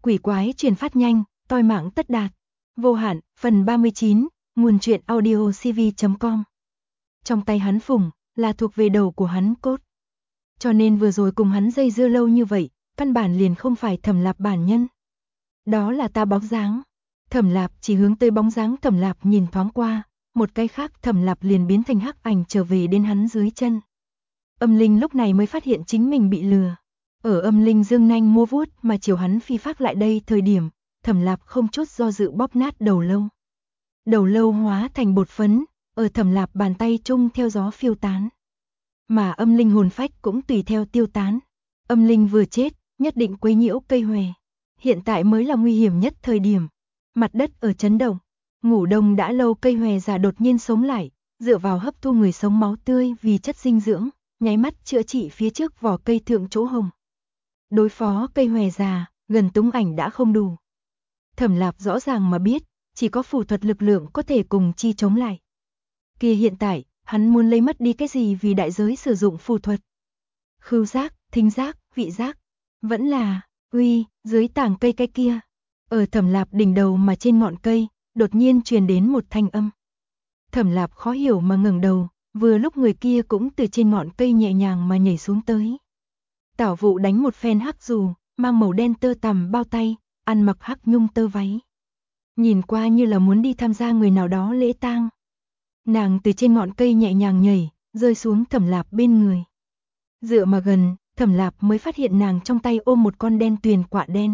quỷ quái truyền phát nhanh, toi mạng tất đạt. Vô hạn, phần 39, nguồn truyện audio cv.com. Trong tay hắn phủng, là thuộc về đầu của hắn cốt. Cho nên vừa rồi cùng hắn dây dưa lâu như vậy, căn bản liền không phải Thẩm Lạp bản nhân. Đó là ta bóng dáng. Thẩm Lạp chỉ hướng tới bóng dáng Thẩm Lạp nhìn thoáng qua, một cái khác Thẩm Lạp liền biến thành hắc ảnh trở về đến hắn dưới chân. Âm linh lúc này mới phát hiện chính mình bị lừa. Ở âm linh dương nanh múa vuốt mà chiều hắn phi phát lại đây thời điểm, Thẩm Lạp không chút do dự bóp nát đầu lâu. Đầu lâu hóa thành bột phấn, ở Thẩm Lạp bàn tay chung theo gió phiêu tán. Mà âm linh hồn phách cũng tùy theo tiêu tán. Âm linh vừa chết, nhất định quấy nhiễu cây hòe. Hiện tại mới là nguy hiểm nhất thời điểm. Mặt đất ở chấn động, ngủ đông đã lâu cây hòe già đột nhiên sống lại, dựa vào hấp thu người sống máu tươi vì chất dinh dưỡng, nháy mắt chữa trị phía trước vỏ cây thượng chỗ hồng. Đối phó cây hòe già, gần túng ảnh đã không đủ. Thẩm Lạp rõ ràng mà biết, chỉ có phù thuật lực lượng có thể cùng chi chống lại. Kia hiện tại, hắn muốn lấy mất đi cái gì vì đại giới sử dụng phù thuật? Khứu giác, thính giác, vị giác, vẫn là, dưới tảng cây cái kia. Ở Thẩm Lạp đỉnh đầu mà trên ngọn cây, đột nhiên truyền đến một thanh âm. Thẩm Lạp khó hiểu mà ngẩng đầu, vừa lúc người kia cũng từ trên ngọn cây nhẹ nhàng mà nhảy xuống tới. Tảo Vụ đánh một phen hắc dù, mang màu đen tơ tằm bao tay, ăn mặc hắc nhung tơ váy. Nhìn qua như là muốn đi tham gia người nào đó lễ tang. Nàng từ trên ngọn cây nhẹ nhàng nhảy, rơi xuống Thẩm Lạp bên người. Dựa mà gần, Thẩm Lạp mới phát hiện nàng trong tay ôm một con đen tuyền quạ đen.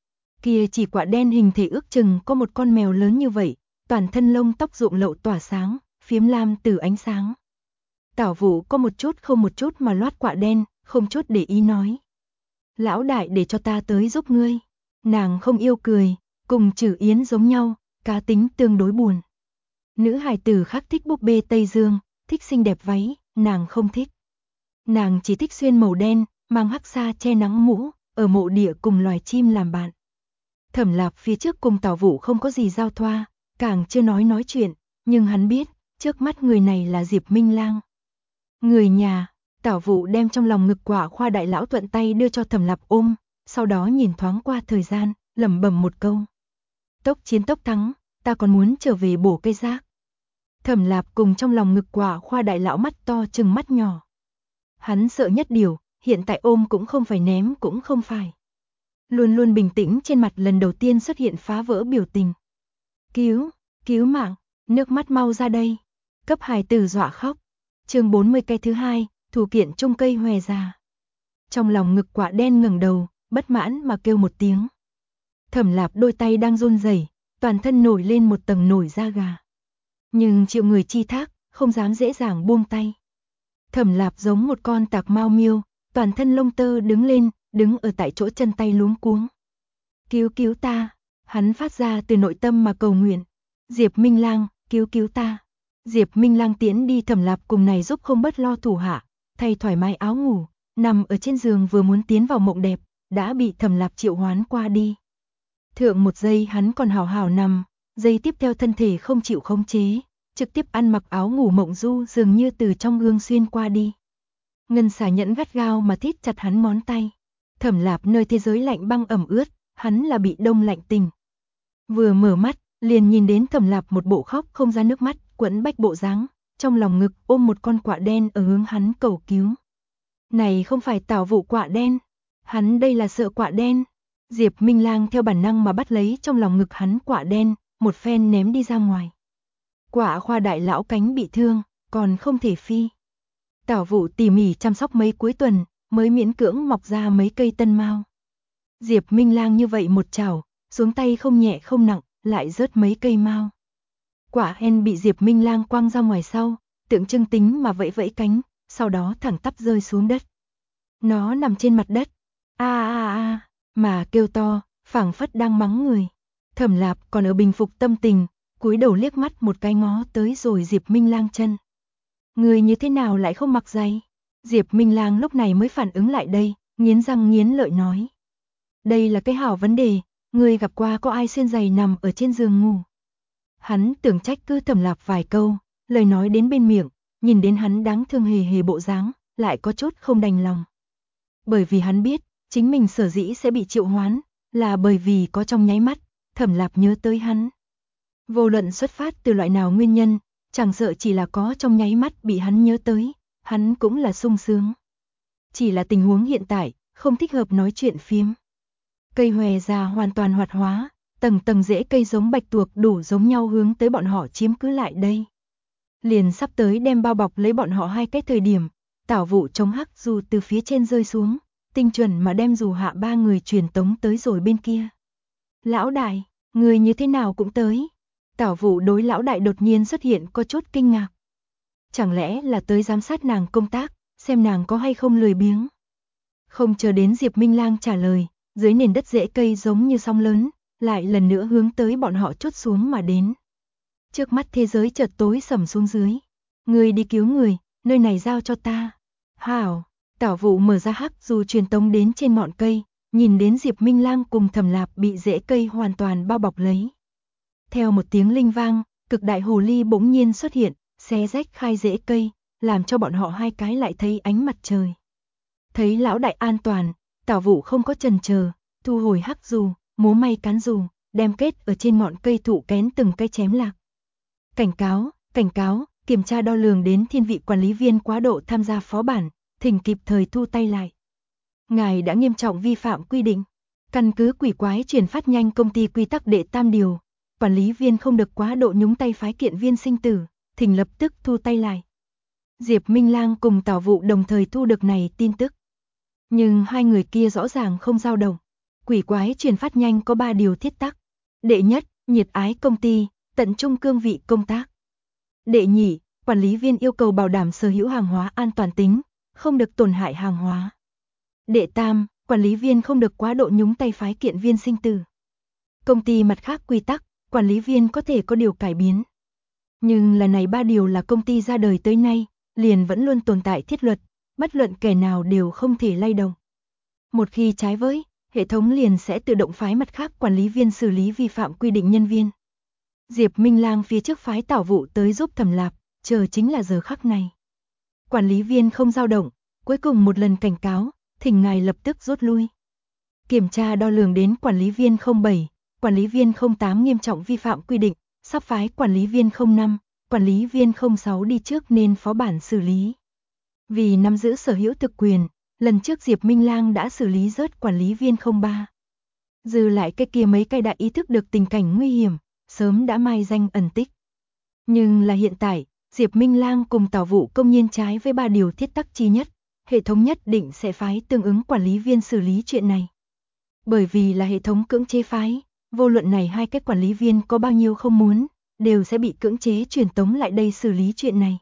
Kia chỉ quạ đen hình thể ước chừng có một con mèo lớn như vậy, toàn thân lông tóc rụng lậu tỏa sáng, phiếm lam từ ánh sáng. Tảo Vụ có một chút không một chút mà loát quạ đen, không chút để ý nói. Lão đại để cho ta tới giúp ngươi. Nàng không yêu cười, cùng Trử Yến giống nhau, cá tính tương đối buồn. Nữ hài tử khác thích búp bê Tây Dương, thích xinh đẹp váy, nàng không thích. Nàng chỉ thích xuyên màu đen, mang hắc sa che nắng mũ, ở mộ địa cùng loài chim làm bạn. Thẩm Lạp phía trước cùng Tảo Vụ không có gì giao thoa, càng chưa nói chuyện, nhưng hắn biết, trước mắt người này là Diệp Minh Lang. Người nhà, Tảo Vụ đem trong lòng ngực quả khoa đại lão thuận tay đưa cho Thẩm Lạp ôm, sau đó nhìn thoáng qua thời gian, lẩm bẩm một câu. Tốc chiến tốc thắng, ta còn muốn trở về bổ cây rác. Thẩm Lạp cùng trong lòng ngực quả khoa đại lão mắt to chừng mắt nhỏ. Hắn sợ nhất điều, hiện tại ôm cũng không phải ném cũng không phải. Luôn luôn bình tĩnh trên mặt lần đầu tiên xuất hiện phá vỡ biểu tình. Cứu mạng, nước mắt mau ra đây. Cấp hài tử dọa khóc. Chương 40 cây thứ 2, thủ kiện chung cây hòe già. Trong lòng ngực quạ đen ngẩng đầu, bất mãn mà kêu một tiếng. Thẩm Lạp đôi tay đang run rẩy, toàn thân nổi lên một tầng nổi da gà. Nhưng chịu người chi thác, không dám dễ dàng buông tay. Thẩm Lạp giống một con tạc mao miêu, toàn thân lông tơ đứng lên, đứng ở tại chỗ chân tay luống cuống. Cứu ta, hắn phát ra từ nội tâm mà cầu nguyện. Diệp Minh Lang, cứu ta. Diệp Minh Lang tiến đi Thẩm Lạp cùng này giúp không bớt lo thủ hạ, thay thoải mái áo ngủ, nằm ở trên giường vừa muốn tiến vào mộng đẹp, đã bị Thẩm Lạp triệu hoán qua đi. Thượng một giây hắn còn hào hào nằm, giây tiếp theo thân thể không chịu khống chế, trực tiếp ăn mặc áo ngủ mộng du dường như từ trong gương xuyên qua đi. Ngân xà nhẫn gắt gao mà thít chặt hắn ngón tay. Thẩm Lạp nơi thế giới lạnh băng ẩm ướt, hắn là bị đông lạnh tình. Vừa mở mắt, liền nhìn đến Thẩm Lạp một bộ khóc không ra nước mắt, quẫn bách bộ dáng, trong lòng ngực ôm một con quạ đen ở hướng hắn cầu cứu. Này không phải Tảo Vụ quạ đen, hắn đây là sợ quạ đen. Diệp Minh Lang theo bản năng mà bắt lấy trong lòng ngực hắn quạ đen, một phen ném đi ra ngoài. Quạ khoa đại lão cánh bị thương, còn không thể phi. Tảo Vụ tỉ mỉ chăm sóc mấy cuối tuần, mới miễn cưỡng mọc ra mấy cây tân mao. Diệp Minh Lang như vậy một chảo, xuống tay không nhẹ không nặng, lại rớt mấy cây mao. Quả hen bị Diệp Minh Lang quăng ra ngoài sau, tượng trưng tính mà vẫy vẫy cánh, sau đó thẳng tắp rơi xuống đất. Nó nằm trên mặt đất, mà kêu to, phảng phất đang mắng người. Thẩm Lạp còn ở bình phục tâm tình, cúi đầu liếc mắt một cái ngó tới rồi Diệp Minh Lang chân. Người như thế nào lại không mặc giày? Diệp Minh Lang lúc này mới phản ứng lại đây, nghiến răng nghiến lợi nói. Đây là cái hảo vấn đề, người gặp qua có ai xuyên giày nằm ở trên giường ngủ? Hắn tưởng trách cứ Thẩm Lạp vài câu, lời nói đến bên miệng, nhìn đến hắn đáng thương hề hề bộ dáng, lại có chút không đành lòng. Bởi vì hắn biết, chính mình sở dĩ sẽ bị triệu hoán, là bởi vì có trong nháy mắt, Thẩm Lạp nhớ tới hắn. Vô luận xuất phát từ loại nào nguyên nhân, chẳng sợ chỉ là có trong nháy mắt bị hắn nhớ tới, hắn cũng là sung sướng. Chỉ là tình huống hiện tại, không thích hợp nói chuyện phiếm. Cây hòe già hoàn toàn hoạt hóa, tầng tầng rễ cây giống bạch tuộc đủ giống nhau hướng tới bọn họ chiếm cứ lại đây. Liền sắp tới đem bao bọc lấy bọn họ hai cái thời điểm, Tảo Vụ chống hắc dù từ phía trên rơi xuống, tinh chuẩn mà đem dù hạ ba người truyền tống tới rồi bên kia. Lão đại, người như thế nào cũng tới. Tảo Vụ đối lão đại đột nhiên xuất hiện có chút kinh ngạc. Chẳng lẽ là tới giám sát nàng công tác, xem nàng có hay không lười biếng. Không chờ đến Diệp Minh Lang trả lời, dưới nền đất rễ cây giống như sóng lớn, lại lần nữa hướng tới bọn họ trút xuống mà đến. Trước mắt thế giới chợt tối sầm xuống dưới. Người đi cứu người, nơi này giao cho ta. Hảo, Tảo Vụ mở ra hắc dù truyền tống đến trên ngọn cây, nhìn đến Diệp Minh Lang cùng Thẩm Lạp bị rễ cây hoàn toàn bao bọc lấy. Theo một tiếng linh vang, cực đại hồ ly bỗng nhiên xuất hiện, xé rách khai rễ cây, làm cho bọn họ hai cái lại thấy ánh mặt trời. Thấy lão đại an toàn, Tảo Vụ không có chần chờ, thu hồi hắc dù, múa may cán dù, đem kết ở trên ngọn cây thụ kén từng cây chém lạc. Cảnh cáo, kiểm tra đo lường đến thiên vị quản lý viên quá độ tham gia phó bản, thỉnh kịp thời thu tay lại. Ngài đã nghiêm trọng vi phạm quy định. Căn cứ quỷ quái truyền phát nhanh công ty quy tắc đệ tam điều, quản lý viên không được quá độ nhúng tay phái kiện viên sinh tử, thỉnh lập tức thu tay lại. Diệp Minh Lang cùng Tảo Vụ đồng thời thu được này tin tức. Nhưng hai người kia rõ ràng không dao động. Quỷ quái truyền phát nhanh có 3 điều thiết tắc. Đệ nhất, nhiệt ái công ty, tận trung cương vị công tác. Đệ nhị, quản lý viên yêu cầu bảo đảm sở hữu hàng hóa an toàn tính, không được tổn hại hàng hóa. Đệ tam, quản lý viên không được quá độ nhúng tay phái kiện viên sinh tử. Công ty mặt khác quy tắc, quản lý viên có thể có điều cải biến. Nhưng là này 3 điều là công ty ra đời tới nay, liền vẫn luôn tồn tại thiết luật, bất luận kẻ nào đều không thể lay động. Một khi trái với, hệ thống liền sẽ tự động phái mặt khác quản lý viên xử lý vi phạm quy định nhân viên. Diệp Minh Lang phía trước phái Tảo Vụ tới giúp Thẩm Lạp, chờ chính là giờ khắc này. Quản lý viên không dao động, cuối cùng một lần cảnh cáo, thỉnh ngài lập tức rút lui. Kiểm tra đo lường đến quản lý viên 07, quản lý viên 08 nghiêm trọng vi phạm quy định, sắp phái quản lý viên 05, quản lý viên 06 đi trước nên phó bản xử lý. Vì nắm giữ sở hữu thực quyền, lần trước Diệp Minh Lang đã xử lý rớt quản lý viên 03. Dư lại cái kia mấy cái đã ý thức được tình cảnh nguy hiểm, sớm đã mai danh ẩn tích. Nhưng là hiện tại, Diệp Minh Lang cùng Tảo Vụ công nhiên trái với 3 điều thiết tắc chi nhất, hệ thống nhất định sẽ phái tương ứng quản lý viên xử lý chuyện này. Bởi vì là hệ thống cưỡng chế phái, vô luận này hai cái quản lý viên có bao nhiêu không muốn, đều sẽ bị cưỡng chế truyền tống lại đây xử lý chuyện này.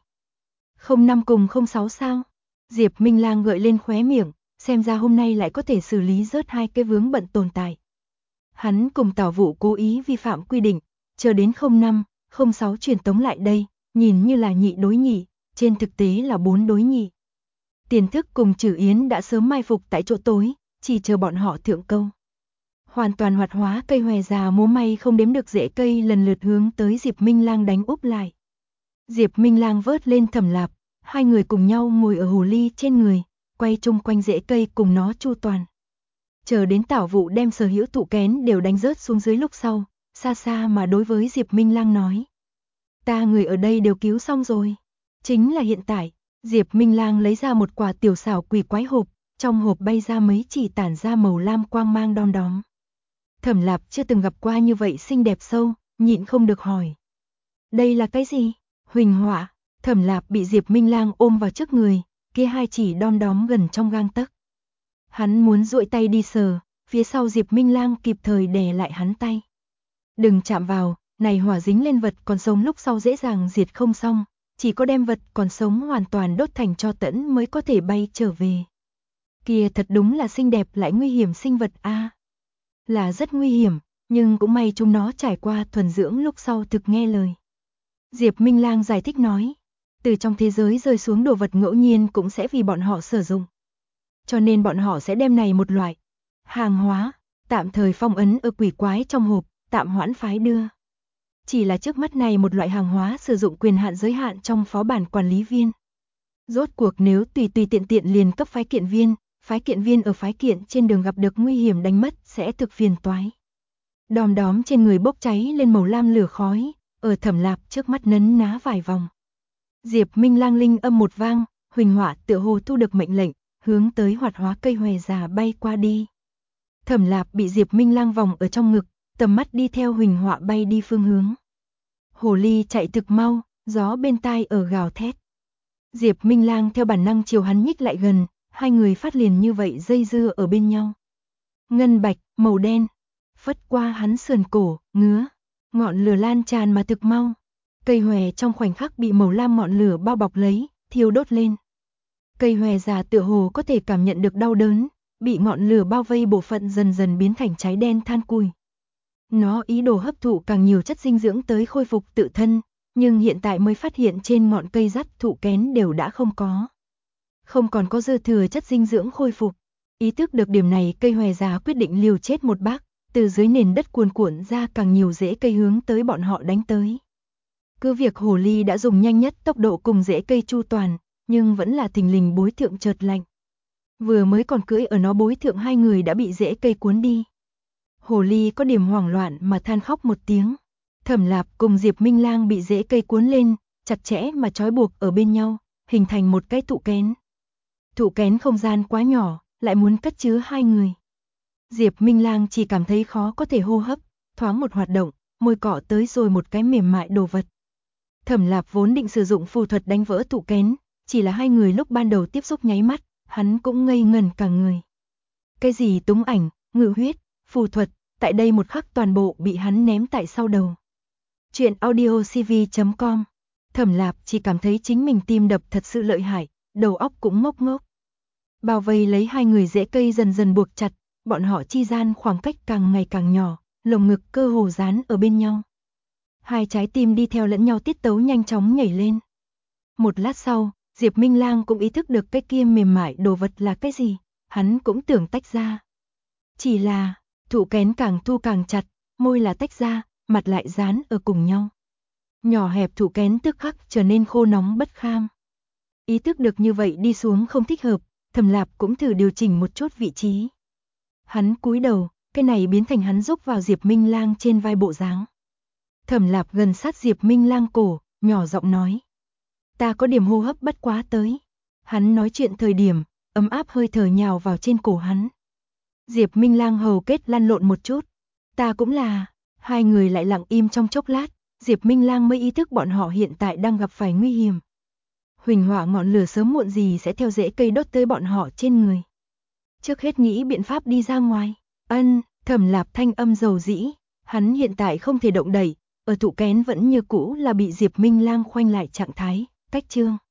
05 cùng 06 sao? Diệp Minh Lang gợi lên khóe miệng, xem ra hôm nay lại có thể xử lý rớt hai cái vướng bận tồn tại. Hắn cùng Tảo Vụ cố ý vi phạm quy định, chờ đến 05, 06 truyền tống lại đây, nhìn như là nhị đối nhị, trên thực tế là 4 đối nhị. Tiền Thức cùng Trử Yến đã sớm mai phục tại chỗ tối, chỉ chờ bọn họ thượng câu. Hoàn toàn hoạt hóa cây hòe già múa may không đếm được rễ cây lần lượt hướng tới Diệp Minh Lang đánh úp lại. Diệp Minh Lang vớt lên Thẩm Lạp, hai người cùng nhau ngồi ở hồ ly trên người, quay chung quanh rễ cây cùng nó chu toàn. Chờ đến Tảo Vụ đem sở hữu thụ kén đều đánh rớt xuống dưới lúc sau, xa xa mà đối với Diệp Minh Lang nói. Ta người ở đây đều cứu xong rồi. Chính là hiện tại, Diệp Minh Lang lấy ra một quả tiểu xảo quỷ quái hộp, trong hộp bay ra mấy chỉ tản ra màu lam quang mang đom đóm. Thẩm Lạp chưa từng gặp qua như vậy xinh đẹp sâu, nhịn không được hỏi. Đây là cái gì? Huỳnh họa. Thẩm Lạp bị Diệp Minh Lang ôm vào trước người, kia hai chỉ đom đóm gần trong gang tấc. Hắn muốn duỗi tay đi sờ, phía sau Diệp Minh Lang kịp thời đè lại hắn tay. Đừng chạm vào, này hỏa dính lên vật còn sống lúc sau dễ dàng diệt không xong, chỉ có đem vật còn sống hoàn toàn đốt thành tro tẫn mới có thể bay trở về. Kia thật đúng là xinh đẹp lại nguy hiểm sinh vật a. Là rất nguy hiểm, nhưng cũng may chúng nó trải qua thuần dưỡng lúc sau thực nghe lời. Diệp Minh Lang giải thích nói, từ trong thế giới rơi xuống đồ vật ngẫu nhiên cũng sẽ vì bọn họ sử dụng. Cho nên bọn họ sẽ đem này một loại hàng hóa, tạm thời phong ấn ở quỷ quái trong hộp, tạm hoãn phái đưa. Chỉ là trước mắt này một loại hàng hóa sử dụng quyền hạn giới hạn trong phó bản quản lý viên. Rốt cuộc nếu tùy tiện liền cấp phái kiện viên, phái kiện viên ở phái kiện trên đường gặp được nguy hiểm đánh mất sẽ thực phiền toái. Đom đóm trên người bốc cháy lên màu lam lửa khói, ở Thẩm Lạp trước mắt nấn ná vài vòng. Diệp Minh Lang linh âm một vang, huỳnh họa tựa hồ thu được mệnh lệnh, hướng tới hoạt hóa cây hòe già bay qua đi. Thẩm Lạp bị Diệp Minh Lang vòng ở trong ngực, tầm mắt đi theo huỳnh họa bay đi phương hướng. Hồ ly chạy thực mau, gió bên tai ở gào thét. Diệp Minh Lang theo bản năng chiều hắn nhích lại gần, hai người phát liền như vậy dây dưa ở bên nhau. Ngân bạch, màu đen, phất qua hắn sườn cổ, ngứa, ngọn lửa lan tràn mà thực mau. Cây hòe trong khoảnh khắc bị màu lam ngọn lửa bao bọc lấy, thiêu đốt lên. Cây hòe già tựa hồ có thể cảm nhận được đau đớn, bị ngọn lửa bao vây bộ phận dần dần biến thành cháy đen than cùi. Nó ý đồ hấp thụ càng nhiều chất dinh dưỡng tới khôi phục tự thân, nhưng hiện tại mới phát hiện trên ngọn cây dắt thụ kén đều đã không có. Không còn có dư thừa chất dinh dưỡng khôi phục. Ý thức được điểm này, cây hòe già quyết định liều chết một bác, từ dưới nền đất cuồn cuộn ra càng nhiều rễ cây hướng tới bọn họ đánh tới. Cứ việc hồ ly đã dùng nhanh nhất tốc độ cùng rễ cây chu toàn, nhưng vẫn là thình lình bối thượng chợt lạnh. Vừa mới còn cưỡi ở nó bối thượng hai người đã bị rễ cây cuốn đi. Hồ ly có điểm hoảng loạn mà than khóc một tiếng. Thẩm Lạp cùng Diệp Minh Lang bị rễ cây cuốn lên, chặt chẽ mà trói buộc ở bên nhau, hình thành một cái tụ kén. Tụ kén không gian quá nhỏ, lại muốn cất chứa hai người. Diệp Minh Lang chỉ cảm thấy khó có thể hô hấp, thoáng một hoạt động, môi cọ tới rồi một cái mềm mại đồ vật. Thẩm Lạp vốn định sử dụng phù thuật đánh vỡ tụ kén, chỉ là hai người lúc ban đầu tiếp xúc nháy mắt, hắn cũng ngây ngẩn cả người. Cái gì túng ảnh, ngự huyết, phù thuật, tại đây một khắc toàn bộ bị hắn ném tại sau đầu. Chuyện audiocv.com. Thẩm Lạp chỉ cảm thấy chính mình tim đập thật sự lợi hại, đầu óc cũng ngốc ngốc. Bao vây lấy hai người rễ cây dần dần buộc chặt, bọn họ chi gian khoảng cách càng ngày càng nhỏ, lồng ngực cơ hồ dán ở bên nhau. Hai trái tim đi theo lẫn nhau tiết tấu nhanh chóng nhảy lên. Một lát sau, Diệp Minh Lang cũng ý thức được cái kia mềm mại đồ vật là cái gì, hắn cũng tưởng tách ra. Chỉ là, thụ kén càng thu càng chặt, môi là tách ra, mặt lại dán ở cùng nhau. Nhỏ hẹp thụ kén tức khắc trở nên khô nóng bất kham. Ý thức được như vậy đi xuống không thích hợp, Thẩm Lạp cũng thử điều chỉnh một chút vị trí. Hắn cúi đầu, cái này biến thành hắn rúc vào Diệp Minh Lang trên vai bộ dáng. Thẩm Lạp gần sát Diệp Minh Lang cổ, nhỏ giọng nói. Ta có điểm hô hấp bất quá tới. Hắn nói chuyện thời điểm, ấm áp hơi thở nhào vào trên cổ hắn. Diệp Minh Lang hầu kết lăn lộn một chút. Ta cũng là, hai người lại lặng im trong chốc lát, Diệp Minh Lang mới ý thức bọn họ hiện tại đang gặp phải nguy hiểm. Huỳnh hỏa ngọn lửa sớm muộn gì sẽ theo rễ cây đốt tới bọn họ trên người. Trước hết nghĩ biện pháp đi ra ngoài. Thẩm Lạp thanh âm dầu dĩ, hắn hiện tại không thể động đậy, ở tụ kén vẫn như cũ là bị Diệp Minh Lang khoanh lại trạng thái, cách chương.